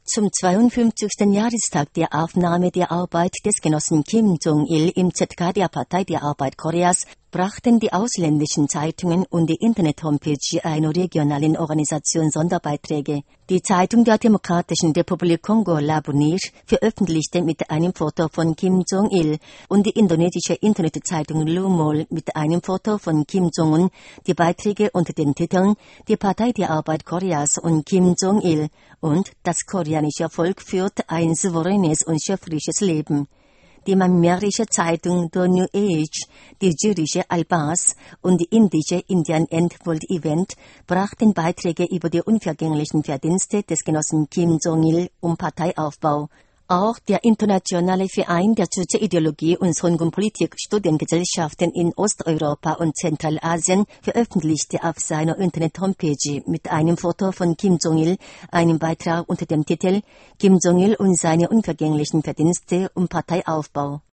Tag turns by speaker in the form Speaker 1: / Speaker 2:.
Speaker 1: Zum 52. Jahrestag der Aufnahme der Arbeit des Genossen Kim Jong-il im ZK der Partei der Arbeit Koreas brachten die ausländischen Zeitungen und die Internet-Homepage einer regionalen Organisation Sonderbeiträge. Die Zeitung der Demokratischen Republik Kongo L'Avenir veröffentlichte mit einem Foto von Kim Jong-il und die indonesische Internetzeitung Lumol mit einem Foto von Kim Jong-un die Beiträge unter den Titeln Die Partei der Arbeit Koreas und Kim Jong-il und Das koreanische Volk führt ein souveränes und schöpferisches Leben. Die myanmarische Zeitung The New Age, die syrische Al-Bas und die indische Indian End World Event brachten Beiträge über die unvergänglichen Verdienste des Genossen Kim Jong-il um Parteiaufbau. Auch der Internationale Verein der Soziologie und Songun-Politik Studiengesellschaften in Osteuropa und Zentralasien veröffentlichte auf seiner Internet-Homepage mit einem Foto von Kim Jong-il einen Beitrag unter dem Titel Kim Jong-il und seine unvergänglichen Verdienste um Parteiaufbau.